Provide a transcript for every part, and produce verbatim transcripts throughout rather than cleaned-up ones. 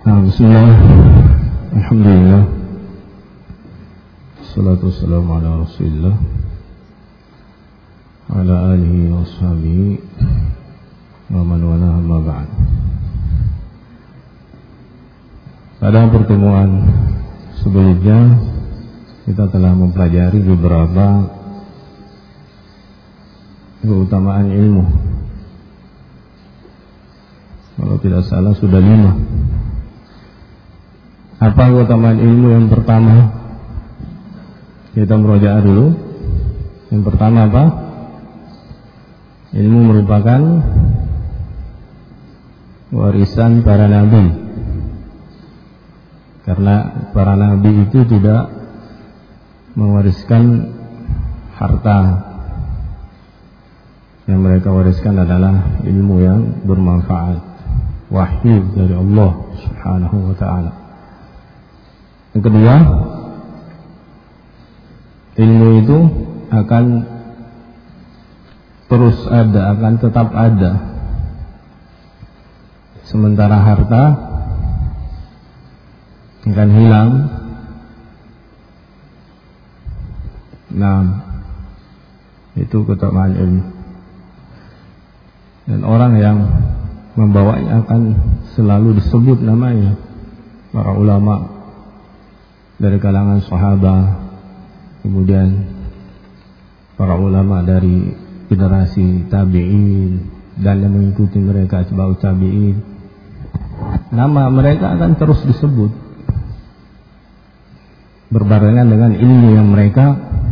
Bismillah, alhamdulillah, assalatu wassalamu ala rasulillah ala alihi wa sahbihi wa man wala amma ba'd. Pada pertemuan sebelumnya kita telah mempelajari beberapa keutamaan ilmu. Kalau tidak salah sudah lima. Apa keutamaan ilmu yang pertama? Kita merujuk dulu. Yang pertama apa? Ilmu merupakan warisan para nabi. Karena para nabi itu tidak mewariskan harta. Yang mereka wariskan adalah ilmu yang bermanfaat, wahyu dari Allah Subhanahu wa ta'ala. Yang kedua, ilmu itu akan terus ada, akan tetap ada. Sementara harta akan hilang. Nah, itu keutamaan ilmu. Dan orang yang membawanya akan selalu disebut namanya. Para ulama dari kalangan sahabat, kemudian para ulama dari generasi tabi'in dan yang mengikuti mereka atba'ut tabi'in, nama mereka akan terus disebut berbarengan dengan ilmu yang mereka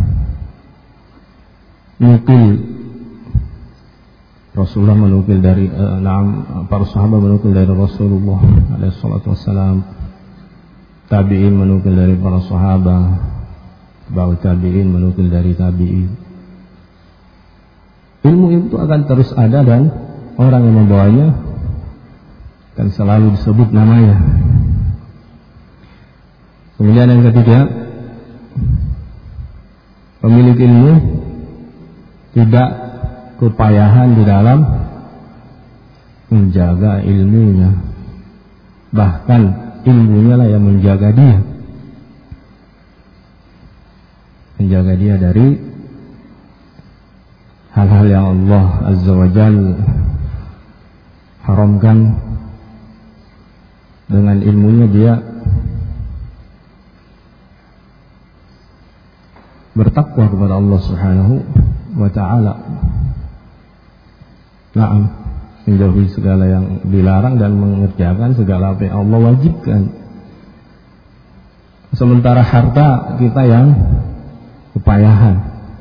nukil. Rasulullah menukil dari uh, naam, para sahabat menukil dari Rasulullah alaihi salatu wassalam. Tabi'in menukil dari para sahabat, ba'u tabi'in menukil dari tabi'in. Ilmu itu akan terus ada dan orang yang membawanya akan selalu disebut namanya. Kemudian yang ketiga, pemilik ilmu tidak kepayahan di dalam menjaga ilmunya, bahkan ilmunya lah yang menjaga dia, menjaga dia dari hal-hal yang Allah Azza wa Jalla haramkan. Dengan ilmunya dia bertakwa kepada Allah Subhanahu wa ta'ala. Naam, menjauhi segala yang dilarang dan mengerjakan segala apa yang Allah wajibkan. Sementara harta kita yang kepayahan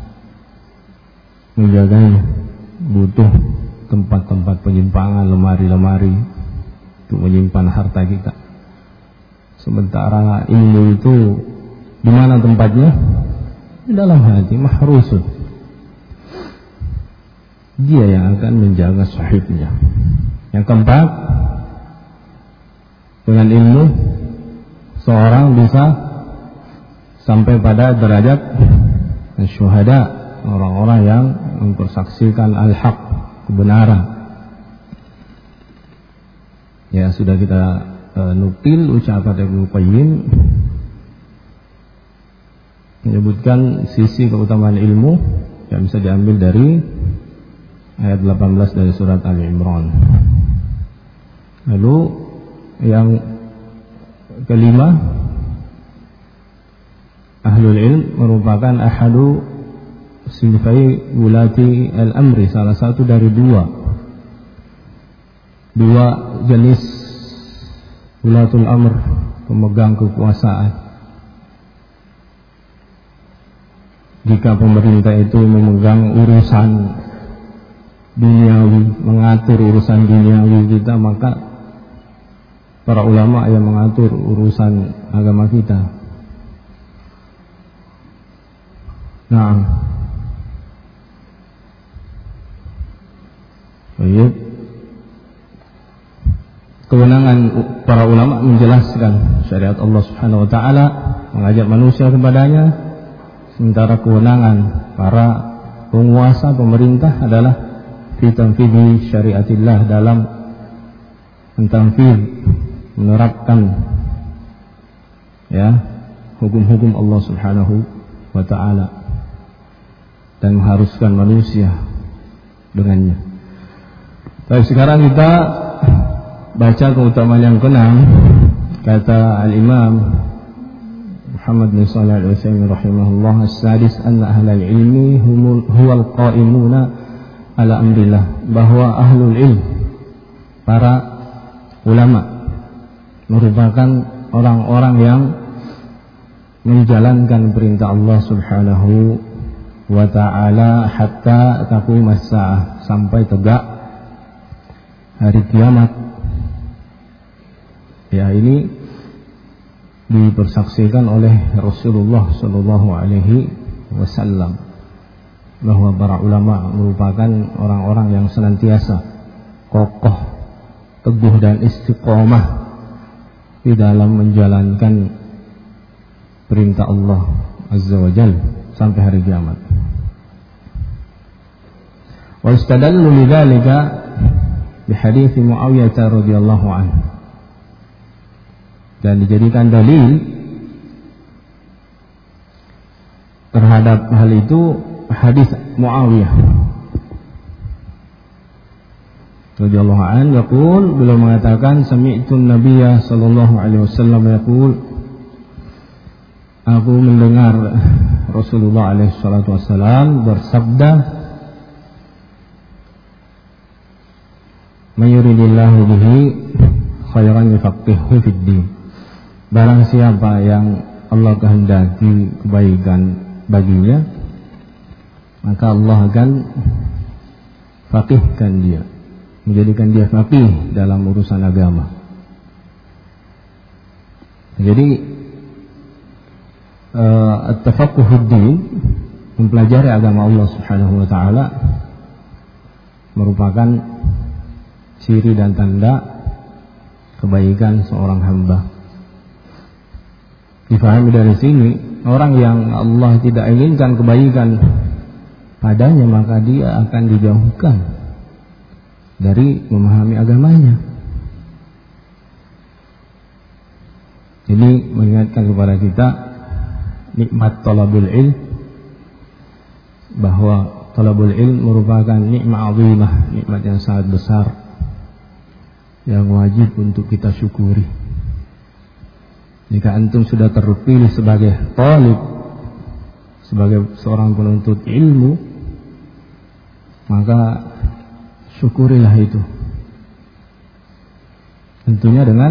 menjaganya, butuh tempat-tempat penyimpangan, lemari-lemari untuk menyimpan harta kita. Sementara ilmu itu di mana tempatnya? Di dalam hati, mahrusun. Dia yang akan menjaga sahibnya. Yang keempat, dengan ilmu seorang bisa sampai pada derajat syuhada, orang-orang yang mempersaksikan al-haq, kebenaran. Ya, sudah kita uh, nukil ucapan Ibnu Qayyim menyebutkan sisi keutamaan ilmu yang bisa diambil dari ayat delapan belas dari surat Ali Imran. Lalu yang kelima, ahlul ilm merupakan ahadu sinfai wulati al-amri, salah satu dari dua dua jenis wulatul amr, pemegang kekuasaan. Jika pemerintah itu memegang urusan duniawi, mengatur urusan duniawi kita, maka para ulama yang mengatur urusan agama kita. Nah, baik. Kewenangan para ulama menjelaskan syariat Allah Subhanahu wa ta'ala, mengajak manusia kepadanya, sementara kewenangan para penguasa pemerintah adalah fi tanfidhi syariatillah, dalam mentanfidh, menerapkan ya hukum-hukum Allah Subhanahu wa taala dan mengharuskan manusia dengannya. Baik, sekarang kita baca keutamaan yang keenam. Kata Al-Imam Muhammad bin Shalih Al-Utsaimin rahimahullah, as-sadis anna ahlal ilmi huwal qa'imuna ala amrillah, bahwa ahlul ilm, para ulama, merupakan orang-orang yang menjalankan perintah Allah Subhanahu wa ta'ala hatta taqumas saah, sampai tegak hari kiamat. Ya, ini dipersaksikan oleh Rasulullah sallallahu alaihi wasallam bahwa para ulama merupakan orang-orang yang senantiasa kokoh, teguh dan istiqomah di dalam menjalankan perintah Allah Azza wa Jalla sampai hari kiamat. Wa istadallu lidzalika bi hadits Muawiyah radhiyallahu anhu, dan dijadikan dalil terhadap hal itu hadis Muawiyah radhiyallahu anhu, yaqul, beliau mengatakan, sami'tu Nabiyya sallallahu alaihi wasallam yaqul, aku mendengar Rasulullah alaihi salatu wasallam bersabda, may yuridillahu bihi khairan yufaqqihhu fid din, barang siapa yang Allah kehendaki kebaikan baginya, maka Allah akan faqihkan dia, menjadikan dia faqih dalam urusan agama. Jadi uh, at-tafaqquh fid-din, mempelajari agama Allah Subhanahu wa taala, merupakan ciri dan tanda kebaikan seorang hamba. Difahami dari sini, orang yang Allah tidak inginkan kebaikan padanya, maka dia akan dijauhkan dari memahami agamanya. Ini mengingatkan kepada kita nikmat talabul ilm, bahwa talabul ilm merupakan nikmat azimah, nikmat yang sangat besar yang wajib untuk kita syukuri. Jika antum sudah terpilih sebagai talib, sebagai seorang penuntut ilmu, maka syukurilah itu. Tentunya dengan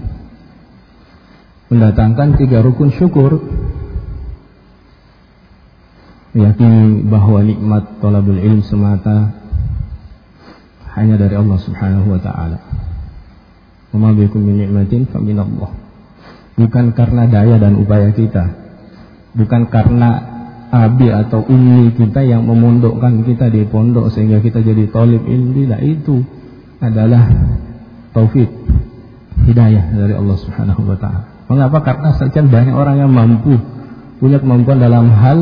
mendatangkan tiga rukun syukur. Meyakini bahwa nikmat talabul ilm semata hanya dari Allah Subhanahu wa taala. Wa ma bikum min ni'matin fa min Allah. Bukan karena daya dan upaya kita, bukan karena abi atau ummi kita yang memondokkan kita di pondok sehingga kita jadi talib ilmu. Tidak, itu adalah taufik, hidayah dari Allah Subhanahu wa taala. Mengapa? Karena sekian banyak orang yang mampu, punya kemampuan dalam hal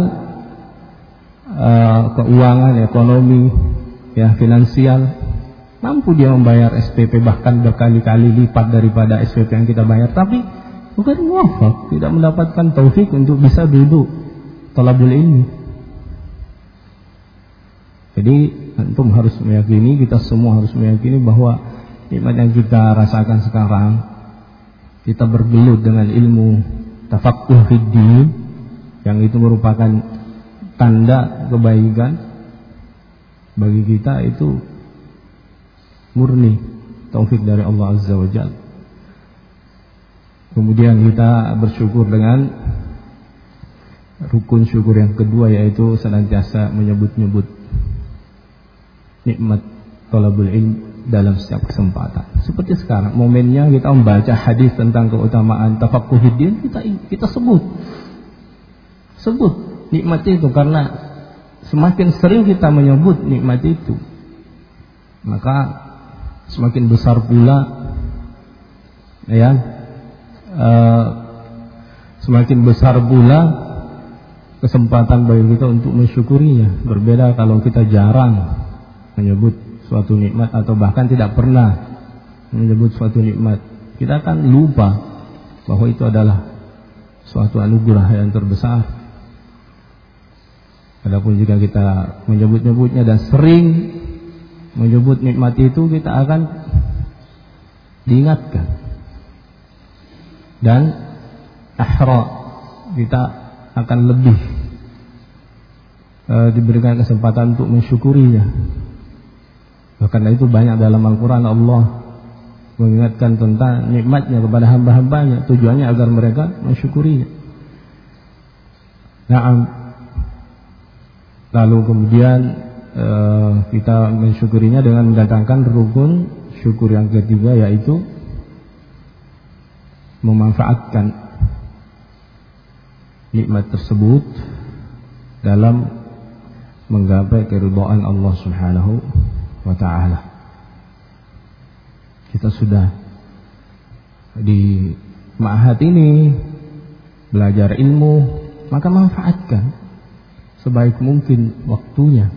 uh, keuangan, ekonomi, ya, finansial, mampu dia membayar S P P bahkan berkali-kali lipat daripada S P P yang kita bayar, tapi bukan muwafaq, tidak mendapatkan taufik untuk bisa duduk talabul ilmi. Jadi antum harus meyakini, kita semua harus meyakini bahwa nikmat yang kita rasakan sekarang, kita bergelut dengan ilmu tafaqquh fid din, yang itu merupakan tanda kebaikan bagi kita, itu murni taufik dari Allah Azza wa Jalla. Kemudian kita bersyukur dengan rukun syukur yang kedua, yaitu senantiasa menyebut-nyebut nikmat talabul ilm dalam setiap kesempatan. Seperti sekarang momennya kita membaca hadis tentang keutamaan tafaqquh fid din, kita kita sebut sebut nikmat itu, karena semakin sering kita menyebut nikmat itu, maka semakin besar pula ya Uh, semakin besar pula kesempatan bagi kita untuk mensyukurinya. Berbeda kalau kita jarang menyebut suatu nikmat atau bahkan tidak pernah menyebut suatu nikmat, kita akan lupa bahwa itu adalah suatu anugerah yang terbesar. Adapun jika kita menyebut-nyebutnya dan sering menyebut nikmat itu, kita akan diingatkan dan ahra, kita akan lebih e, diberikan kesempatan untuk mensyukurinya. Karena itu banyak dalam Al-Quran Allah mengingatkan tentang nikmatnya kepada hamba-hambanya, tujuannya agar mereka mensyukurinya. Naam. Lalu kemudian e, kita mensyukurinya dengan mendatangkan rukun syukur yang ketiga, yaitu memanfaatkan nikmat tersebut dalam menggapai keridhaan Allah Subhanahu wa ta'ala. Kita sudah di ma'had ini belajar ilmu, maka manfaatkan sebaik mungkin waktunya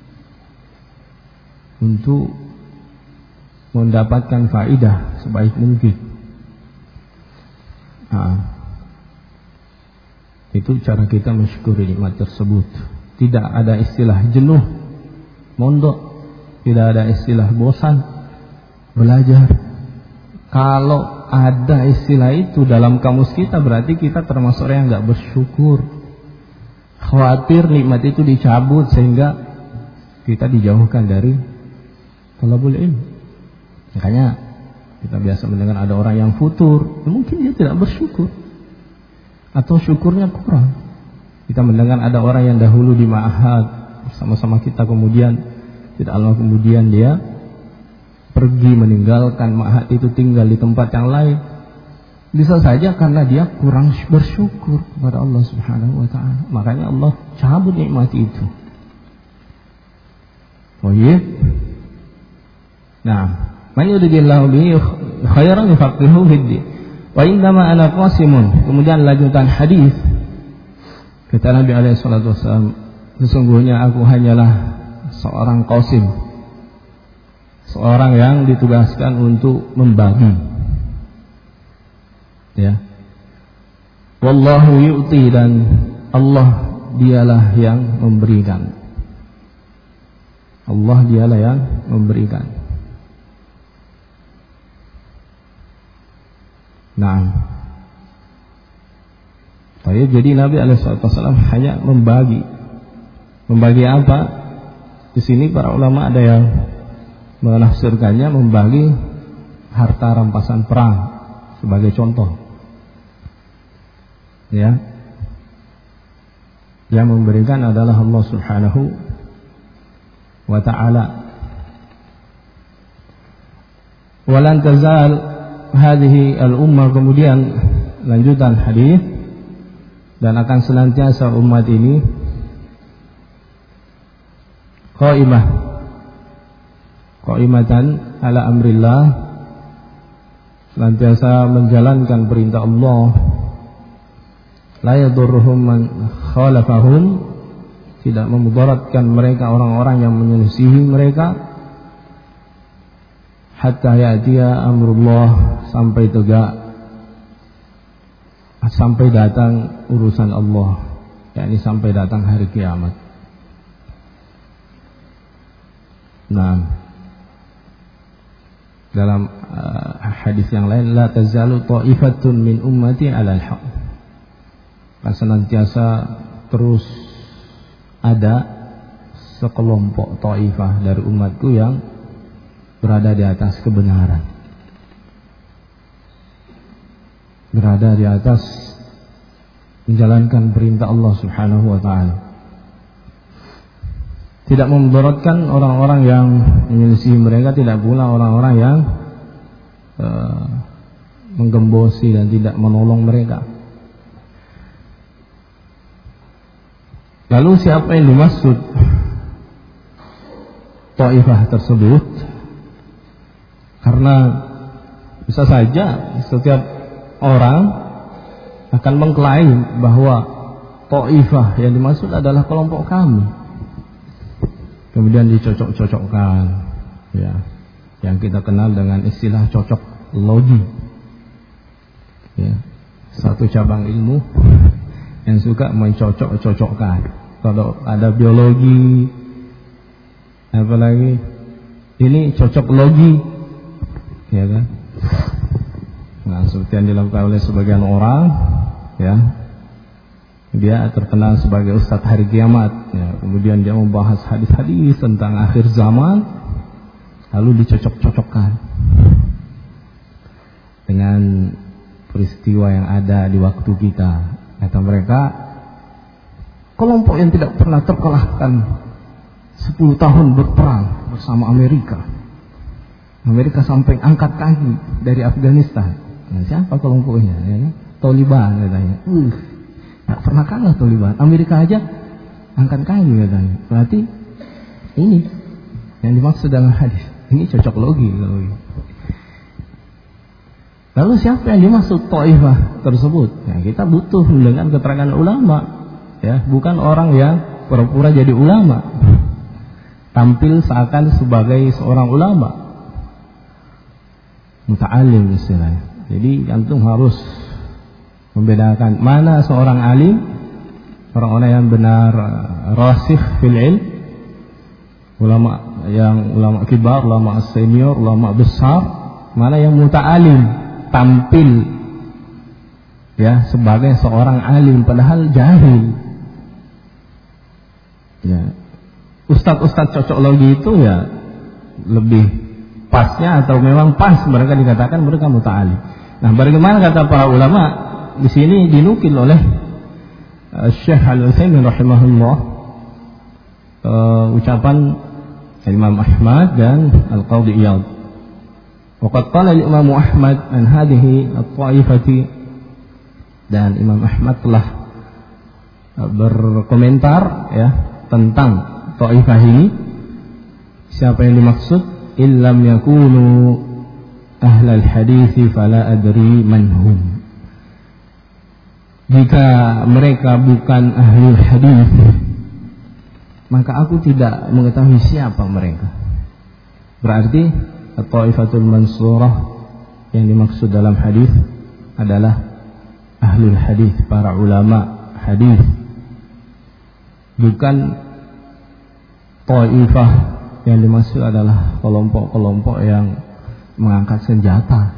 untuk mendapatkan faidah sebaik mungkin. Nah, itu cara kita mensyukuri nikmat tersebut. Tidak ada istilah jenuh mondok, tidak ada istilah bosan belajar. Kalau ada istilah itu dalam kamus kita, berarti kita termasuk orang yang enggak bersyukur. Khawatir nikmat itu dicabut sehingga kita dijauhkan dari thalabul ilm. Makanya kita biasa mendengar ada orang yang futur, mungkin dia tidak bersyukur atau syukurnya kurang. Kita mendengar ada orang yang dahulu di ma'had bersama-sama kita, kemudian tidak lama kemudian dia pergi meninggalkan ma'had itu, tinggal di tempat yang lain. Bisa saja karena dia kurang bersyukur kepada Allah Subhanahu wa ta'ala. Makanya Allah cabut nikmat itu. Oh iya. Nah, man yuridillahu bihi khairan yufaqihuhu fid-din. Wa innama ana qasimun. Kemudian lanjutan hadis, kata Nabi alaihi salatu wasallam, sesungguhnya aku hanyalah seorang qasim, seorang yang ditugaskan untuk membagi. Ya. Wallahu yu'ti, dan Allah dialah yang memberikan. Allah dialah yang memberikan. Nah, jadi Nabi alaihi wasallam hanya membagi. Membagi apa? Di sini para ulama ada yang menafsirkannya membagi harta rampasan perang sebagai contoh. Ya. Yang memberikan adalah Allah Subhanahu wa ta'ala. Walan tazal hadhihi al-ummah, kemudian lanjutan hadis, dan akan senantiasa umat ini qaimah qaimatan ala amrillah, senantiasa menjalankan perintah Allah, la yadurruhum man khalafahum, tidak memudaratkan mereka orang-orang yang menyelisihi mereka, hatta ya'tiya amrullah, sampai tegak, sampai datang urusan Allah, yakni sampai datang hari kiamat. Nah, dalam uh, hadis yang lain, la tazalu ta'ifatun min ummati 'alal haq, akan senantiasa terus ada sekelompok ta'ifah dari umatku yang berada di atas kebenaran, berada di atas menjalankan perintah Allah Subhanahu wa ta'ala, tidak memudaratkan orang-orang yang menyelisih mereka, tidak pula orang-orang yang uh, menggembosi dan tidak menolong mereka. Lalu siapa yang dimaksud taifah tersebut? Karena bisa saja setiap orang akan mengklaim bahwa taifah yang dimaksud adalah kelompok kami, kemudian dicocok-cocokkan, ya, yang kita kenal dengan istilah cocok logi. satu cabang ilmu yang suka mencocok-cocokkan. Kalau ada biologi, apalagi ini cocok logi, ya kan? Nah, seperti yang dilakukan oleh sebagian orang, ya, dia terkenal sebagai ustadz hari kiamat, ya. Kemudian dia membahas hadis-hadis tentang akhir zaman, lalu dicocok-cocokkan dengan peristiwa yang ada di waktu kita. Kata mereka, kelompok yang tidak pernah terkalahkan sepuluh tahun berperang bersama Amerika. Amerika sampai angkat kaki dari Afghanistan. Nah, siapa kelompoknya? Ya, Taliban katanya. Uh, tak pernah kalah Taliban. Amerika aja angkat kaki katanya. Berarti ini yang dimaksud dalam hadis. Ini cocok logi kalau ini. Lalu siapa yang dimaksud Taifah tersebut? Nah, kita butuh dengan keterangan ulama, ya, bukan orang yang pura-pura jadi ulama, tampil seakan sebagai seorang ulama, muta'alim istilahnya. Jadi antum harus membedakan mana seorang alim, orang-orang yang benar rasikh fil ilm, ulama yang ulama kibar, ulama senior, ulama besar, mana yang muta'alim, tampil ya sebagai seorang alim padahal jahil. Ya, ustadz-ustadz cocok logi itu ya lebih pasnya atau memang pas mereka dikatakan mereka muta'alim. Nah, bagaimana kata para ulama di sini dinukil oleh uh, Syekh Al-Utsaimin rahimahullah, uh, ucapan Imam Ahmad dan Al-Qadhi Iyad. Waqad qala al-Imam Ahmad an hadhihi at-ta'ifati, dan Imam Ahmad telah berkomentar ya tentang ta'ifah ini. Siapa yang dimaksud? Illam yakunu ahlal hadits fala adri man hum. Jika mereka bukan ahlul hadis, maka aku tidak mengetahui siapa mereka. Berarti At-Ta'ifatul Mansurah yang dimaksud dalam hadis adalah ahlul hadis, para ulama hadis, bukan Ta'ifah yang dimaksud adalah kelompok-kelompok yang mengangkat senjata,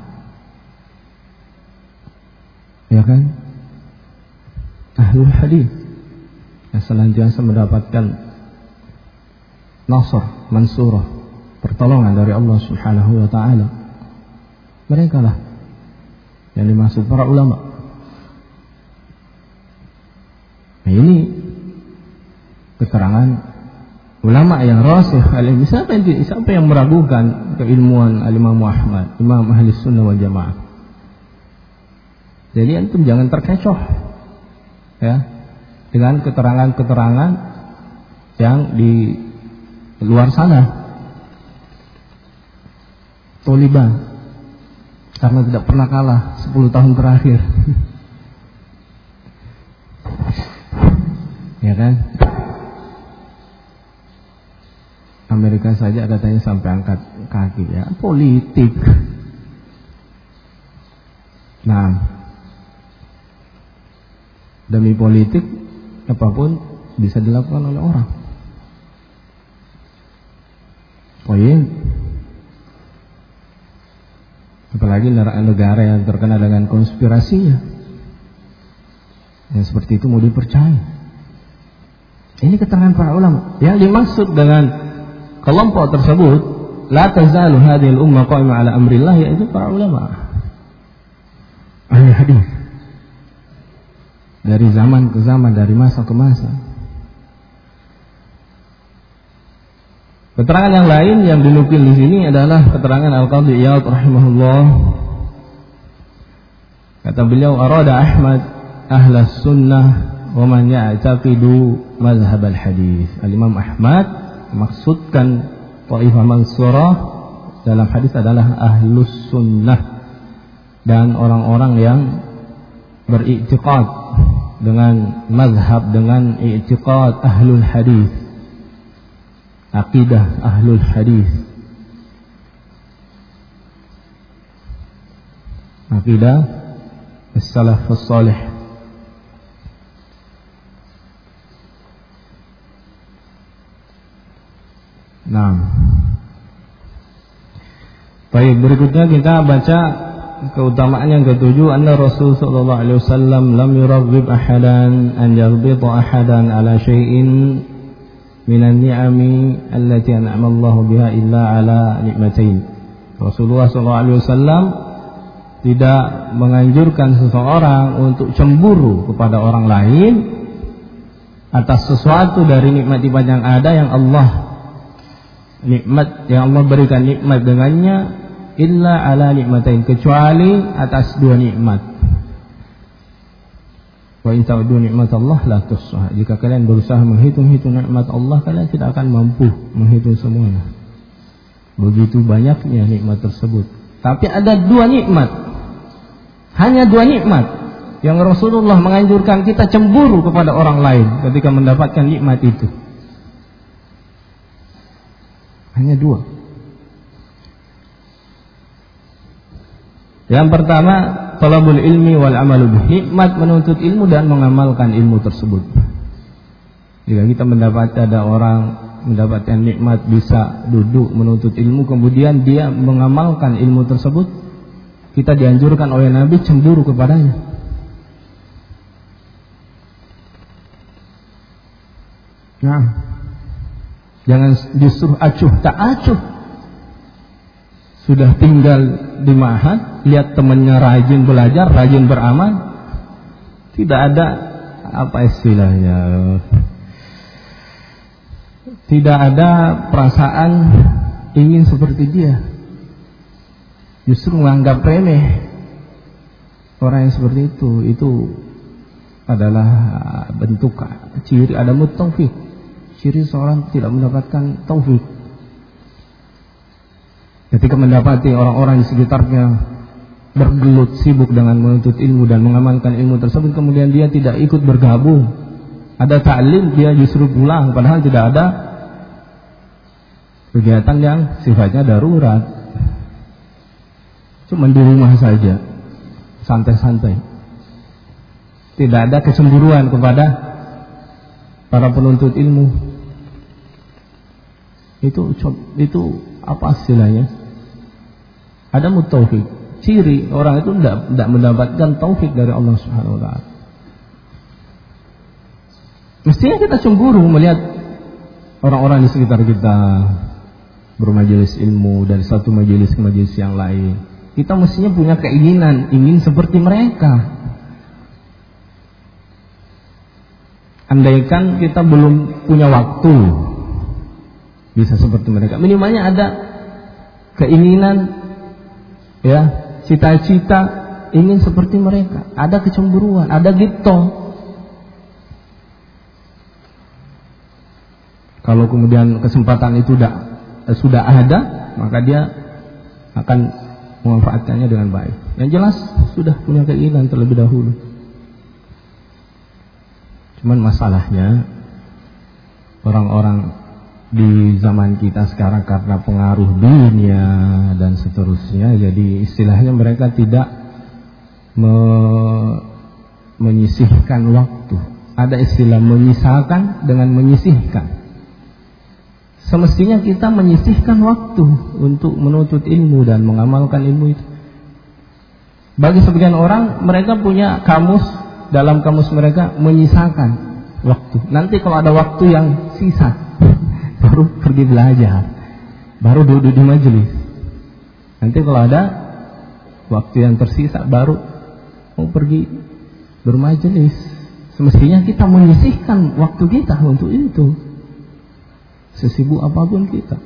ya kan? Ahlul hadis yang senantiasa mendapatkan nasr, mansurah, pertolongan dari Allah Subhanahu wa taala. Mereka lah yang dimaksud para ulama. Nah, ini keterangan ulama yang rasikh alim. Siapa yang, siapa yang meragukan keilmuan al-Imam Ahmad, Imam Ahli Sunnah wal Jamaah? Jadi antum jangan terkecoh ya dengan keterangan-keterangan yang di luar sana. Taliban karena tidak pernah kalah sepuluh tahun terakhir. Ya kan? Amerika saja katanya sampai angkat kaki, ya, politik. Nah, demi politik apapun bisa dilakukan oleh orang. Oh iya. Apalagi negara yang terkenal dengan konspirasinya, yang seperti itu mau dipercaya. Ini keterangan para ulama. Yang dimaksud dengan kelompok tersebut, la tazalu hadhil ummah qa'imah ala amrillah, yaitu para ulama ahli hadis dari zaman ke zaman, dari masa ke masa. Keterangan yang lain yang dinukil di sini adalah keterangan Al-Qadhi Iyad rahimahullah. Kata beliau, arada Ahmad ahlas sunnah wa man ya'taqidu mazhab al-hadis. Al-Imam Ahmad maksudkan Ta'ifah Mansurah dalam hadis adalah ahlus sunnah dan orang-orang yang beriktiqad dengan mazhab, dengan i'tiqad ahlul hadis, aqidah ahlul hadis, aqidah as-salaf as-salih. Nah, baik, berikutnya kita baca keutamaan yang ketujuh. Anna Rasul sallallahu alaihi wasallam lam yuraghib ahadan an yaghbita ahadan ala syai'in minan ni'ami allati an'ama Allah biha illa ala nikmatain. Rasulullah sallallahu alaihi wasallam tidak menganjurkan seseorang untuk cemburu kepada orang lain atas sesuatu dari nikmat-nikmat yang ada yang Allah nikmat yang Allah berikan nikmat dengannya illa ala nikmatain, kecuali atas dua nikmat. Wa in ta'uddu nikmatallah la tuhsuha. Jika kalian berusaha menghitung-hitung nikmat Allah, kalian tidak akan mampu menghitung semuanya. Begitu banyaknya nikmat tersebut. Tapi ada dua nikmat, hanya dua nikmat yang Rasulullah menganjurkan kita cemburu kepada orang lain ketika mendapatkan nikmat itu. Hanya dua. Yang pertama, talabul ilmi wal amalu bih. Nikmat menuntut ilmu dan mengamalkan ilmu tersebut. Jika kita mendapat ada orang mendapatkan nikmat bisa duduk menuntut ilmu, kemudian dia mengamalkan ilmu tersebut, kita dianjurkan oleh Nabi cemburu kepadanya. Nah, jangan justru acuh tak acuh. Sudah tinggal di ma'had, lihat temannya rajin belajar, rajin beramal, tidak ada apa istilahnya, tidak ada perasaan ingin seperti dia. Justru menganggap remeh orang yang seperti itu. Itu adalah bentuk ciri adamu taufik, ciri seorang tidak mendapatkan taufik. Ketika mendapati orang-orang di sekitarnya bergelut sibuk dengan menuntut ilmu dan mengamalkan ilmu tersebut, kemudian dia tidak ikut bergabung, ada ta'lim, dia justru pulang padahal tidak ada kegiatan yang sifatnya darurat, cuma di rumah saja santai-santai, tidak ada kecemburuan kepada para penuntut ilmu. Itu itu apa istilahnya? Ada mutaufik, ciri orang itu tidak tidak mendapatkan taufik dari Allah Subhanahu wa taala. Mestinya kita cemburu melihat orang-orang di sekitar kita bermajelis ilmu dari satu majelis ke majelis yang lain. Kita mestinya punya keinginan ingin seperti mereka. Andaikan kita belum punya waktu bisa seperti mereka, minimalnya ada keinginan, ya, cita-cita ingin seperti mereka, ada kecemburuan, ada gitu. Kalau kemudian kesempatan itu sudah sudah ada, maka dia akan memanfaatkannya dengan baik. Yang jelas sudah punya keinginan terlebih dahulu. Cuman masalahnya orang-orang di zaman kita sekarang karena pengaruh dunia dan seterusnya, jadi istilahnya mereka tidak me menyisihkan waktu. Ada istilah menyisakan dengan menyisihkan. Semestinya kita menyisihkan waktu untuk menuntut ilmu dan mengamalkan ilmu itu. Bagi sebagian orang, mereka punya kamus, dalam kamus mereka menyisakan waktu. Nanti kalau ada waktu yang sisa, baru pergi belajar, baru duduk di majelis. Nanti kalau ada waktu yang tersisa, baru mau pergi bermajelis. Semestinya kita menyisihkan waktu kita untuk itu, sesibuk apapun kita.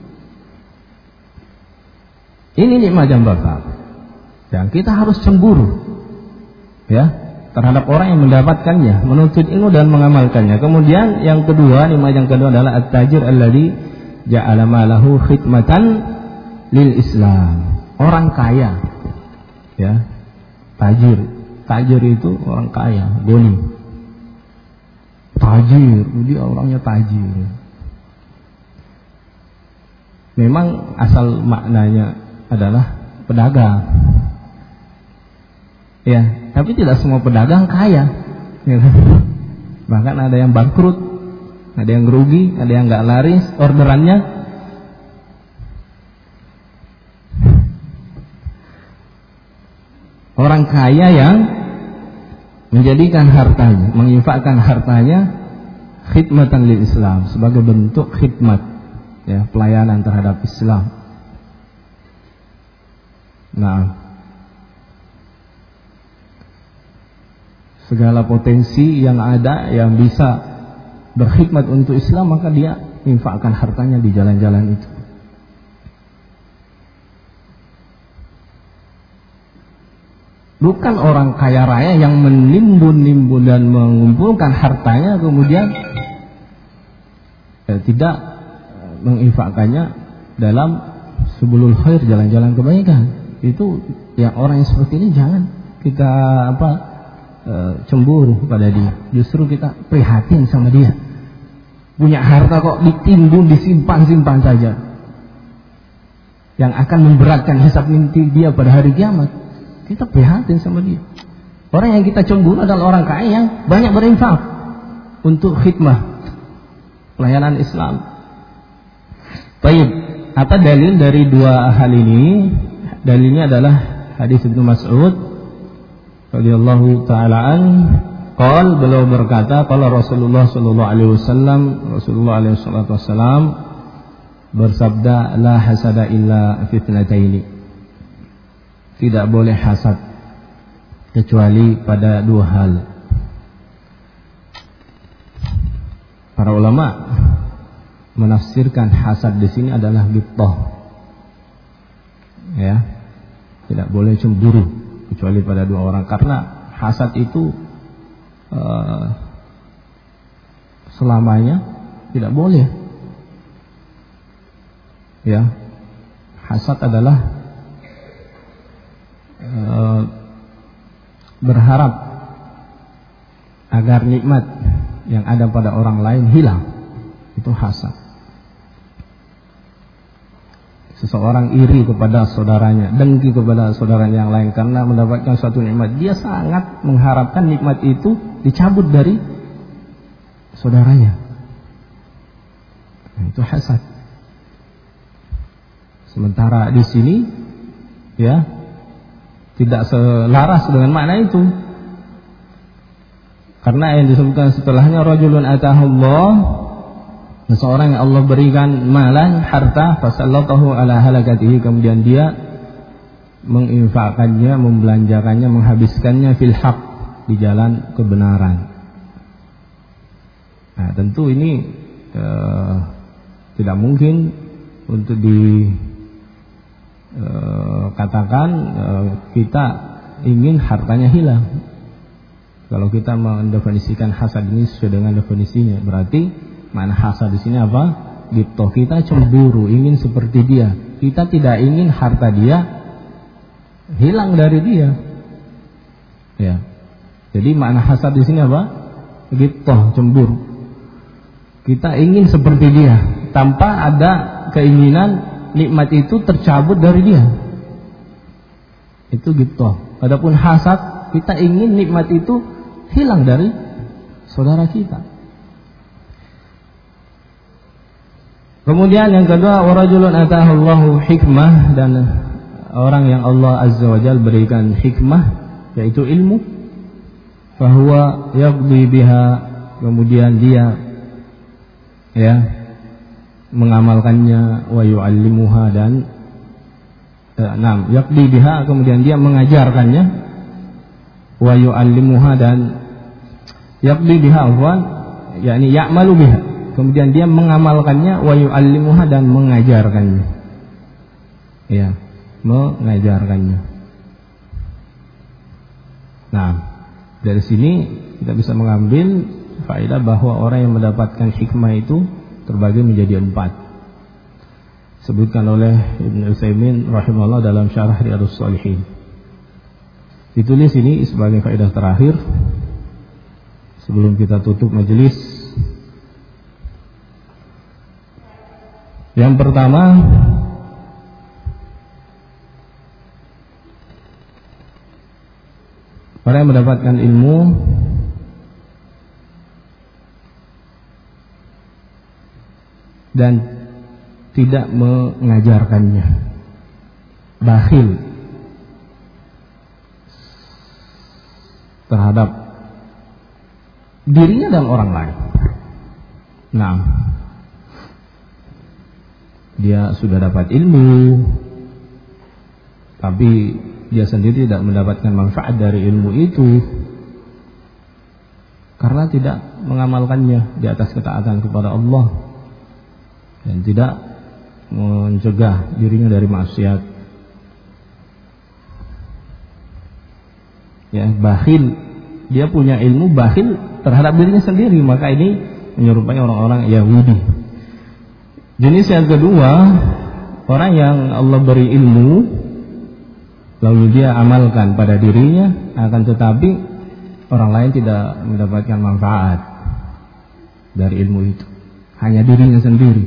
Ini nikmat yang besar, dan kita harus cemburu, ya, terhadap orang yang mendapatkannya, menuntut ilmu dan mengamalkannya. Kemudian yang kedua, nikmat yang kedua adalah at-tajir alladzi ja'ala malahu khidmatan lil Islam. Orang kaya, ya, tajir. Tajir itu orang kaya, goni. Tajir, dia orangnya tajir. Memang asal maknanya adalah pedagang. Ya, tapi tidak semua pedagang kaya. Ya. Bahkan ada yang bangkrut, ada yang rugi, ada yang nggak laris orderannya. Orang kaya yang menjadikan hartanya, menginfakkan hartanya khidmatan lil Islam, sebagai bentuk khidmat, ya, pelayanan terhadap Islam. Nah, segala potensi yang ada yang bisa berkhidmat untuk Islam, maka dia infakkan hartanya di jalan-jalan itu. Bukan orang kaya raya yang menimbun-nimbun dan mengumpulkan hartanya kemudian eh, tidak menginfakkannya dalam subulul khair, jalan-jalan kebaikan. Itu yang orang yang seperti ini jangan kita apa e, cemburu pada dia. Justru kita prihatin sama dia. Punya harta kok ditimbun, disimpan-simpan saja, yang akan memberatkan hisab nanti dia pada hari kiamat. Kita prihatin sama dia. Orang yang kita cemburu adalah orang kaya yang banyak berinfak untuk khidmah pelayanan Islam. Baik, apa dalil dari dua hal ini? Dalilnya adalah hadis Ibnu Mas'ud radhiyallahu taala an, qol, beliau berkata, qala Rasulullah sallallahu alaihi wasallam, Rasulullah alaihi wasallam bersabda, la hasada illa fitnataini. Tidak boleh hasad kecuali pada dua hal. Para ulama menafsirkan hasad di sini adalah ghibthah. Ya, tidak boleh cemburu kecuali pada dua orang, karena hasad itu uh, selamanya tidak boleh. Ya, hasad adalah uh, berharap agar nikmat yang ada pada orang lain hilang. Itu hasad. Seseorang iri kepada saudaranya, dengki kepada saudara yang lain karena mendapatkan suatu nikmat. Dia sangat mengharapkan nikmat itu dicabut dari saudaranya. Itu hasad. Sementara di sini, ya, tidak selaras dengan makna itu. Karena yang disebutkan setelahnya, rajulun atahullah, seseorang yang Allah berikan malan, harta, fasallatahu ala halakatihi, kemudian dia menginfakkannya, membelanjakannya, menghabiskannya fil haq, di jalan kebenaran. Nah, tentu ini eh, tidak mungkin untuk dikatakan eh, eh, kita ingin hartanya hilang. Kalau kita mendefinisikan hasad ini sesuai dengan definisinya, berarti makna hasad di sini apa? Ghibthah, kita cemburu, ingin seperti dia. Kita tidak ingin harta dia hilang dari dia. Ya. Jadi makna hasad di sini apa? Ghibthah, cemburu. Kita ingin seperti dia tanpa ada keinginan nikmat itu tercabut dari dia. Itu ghibthah. Adapun hasad, kita ingin nikmat itu hilang dari saudara kita. Kemudian yang kedua, warajulun atahullahu hikmah, dan orang yang Allah azza wajalla berikan hikmah, yaitu ilmu, fahuwa yaqdi biha, kemudian dia ya mengamalkannya, wa yu'allimuha, dan eh, nam yaqdi biha, kemudian dia mengajarkannya, wa yu'allimuha, dan yaqdi biha afwan, yakni ya'malu biha, kemudian dia mengamalkannya, wa yu'allimuha, dan mengajarkannya. Ya, mengajarkannya. Nah, dari sini kita bisa mengambil faedah bahwa orang yang mendapatkan hikmah itu terbagi menjadi empat. Disebutkan oleh Ibnu Utsaimin rahimahullah dalam syarah Riyadhus Shalihin. Ditulis ini sebagai faedah terakhir sebelum kita tutup majelis. Yang pertama, Orang yang mendapatkan ilmu dan tidak mengajarkannya, bakhil terhadap dirinya dan orang lain. Nah, dia sudah dapat ilmu, tapi dia sendiri tidak mendapatkan manfaat dari ilmu itu karena tidak mengamalkannya di atas ketaatan kepada Allah dan tidak mencegah dirinya dari maksiat. Ya, bakhil, dia punya ilmu, bakhil terhadap dirinya sendiri, maka ini menyerupai orang-orang Yahudi. Jenis yang kedua, orang yang Allah beri ilmu lalu dia amalkan pada dirinya, akan tetapi orang lain tidak mendapatkan manfaat dari ilmu itu, hanya dirinya sendiri.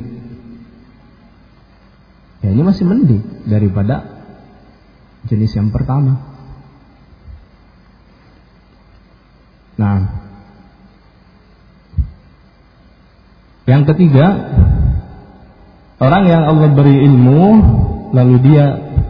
Ya, ini masih mending daripada jenis yang pertama. Nah, yang ketiga, orang yang Allah beri ilmu lalu dia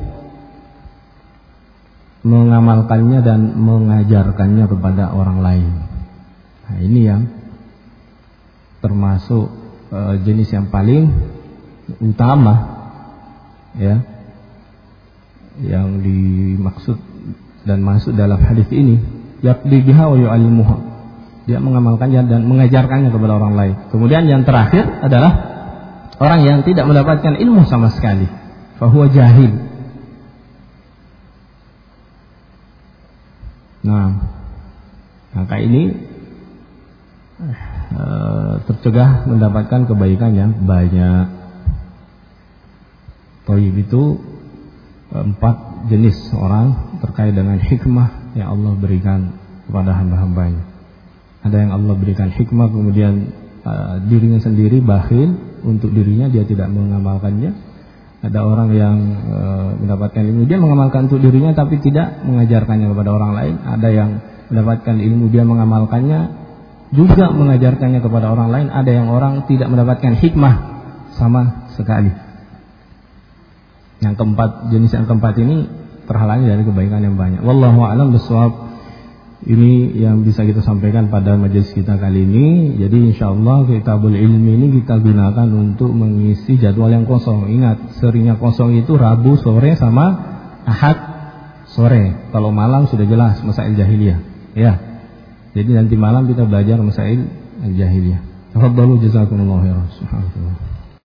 mengamalkannya dan mengajarkannya kepada orang lain. Nah, ini yang termasuk e, jenis yang paling utama, ya, yang dimaksud dan masuk dalam hadis ini. Yaqdi biha wa yu'allimuha. Dia mengamalkannya dan mengajarkannya kepada orang lain. Kemudian yang terakhir adalah orang yang tidak mendapatkan ilmu sama sekali, fahuwa jahil. Nah, maka ini e, tercegah mendapatkan kebaikan yang banyak. Thayyib itu empat jenis orang terkait dengan hikmah yang Allah berikan kepada hamba-hambanya. Ada yang Allah berikan hikmah kemudian e, dirinya sendiri bakhil untuk dirinya, dia tidak mengamalkannya. Ada orang yang e, mendapatkan ilmu, dia mengamalkan untuk dirinya tapi tidak mengajarkannya kepada orang lain. Ada yang mendapatkan ilmu, dia mengamalkannya juga mengajarkannya kepada orang lain. Ada yang orang tidak mendapatkan hikmah sama sekali. Yang keempat, jenis yang keempat ini terhalangi dari kebaikan yang banyak. Wallahu a'lam bishawab. Ini yang bisa kita sampaikan pada majelis kita kali ini. Jadi insyaallah Kitabul Ilmi ini kita gunakan untuk mengisi jadwal yang kosong. Ingat, seringnya kosong itu Rabu sore sama Ahad sore. Kalau malam sudah jelas masail jahiliyah, ya. Jadi nanti malam kita belajar masail jahiliyah. Tafadhalu jazakumullahu khairan. Subhanallah.